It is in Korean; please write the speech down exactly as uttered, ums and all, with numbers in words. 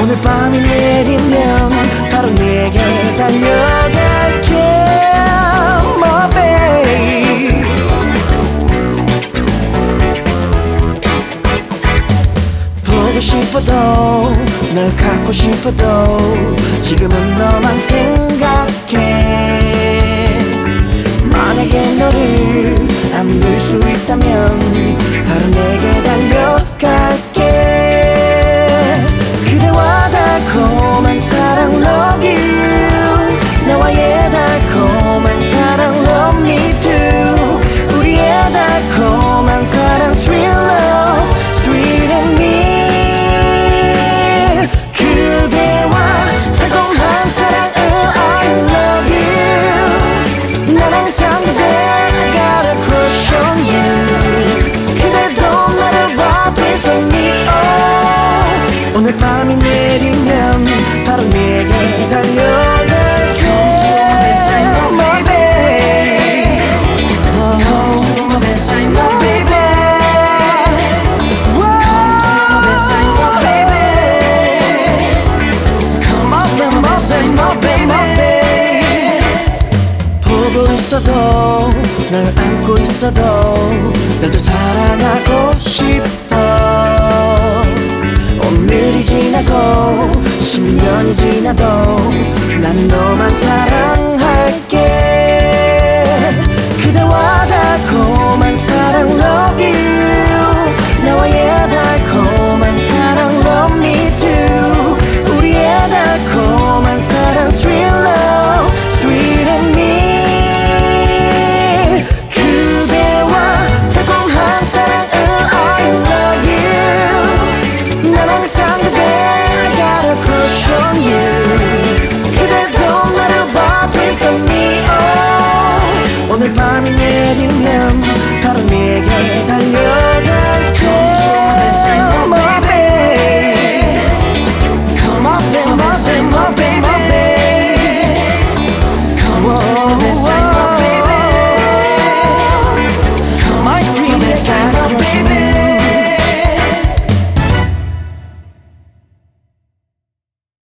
오늘 밤이 내리면 바로 내게 달려갈게 my babe. 보고 싶어도 널 갖고 싶어도 지금은 너만 생각해. 만약에 너를 안길 수 있다면 바로 내게 달려갈게. 그대와 달콤한 사랑 love you. 나와의 달콤한 사랑 love me too. 우리의 달콤한 사랑 sweet love sweet and me. 그대와 달콤한 사랑 oh, I love you. 난 항상 그대 got a crush on you. 그대도 나를 봐 please on me oh. 오늘 밤이 내리면 바로 내게 달려갈게 my baby. Come to my bedside my baby. Come to my bedside my baby. Come to my bedside my baby. 보고 있어도 널 안고 있어도 널 더 사랑하고 싶어. 오늘이 지나고 십 년이 지나도 난 너만 사랑할게. 그대와 달콤한 사랑 love you. 나와의 달콤한 사랑 love me too. 우리의 달콤한 사랑 sweet love sweet and me. 그대와 달콤한 사랑 oh, I love you. 난 항상 그대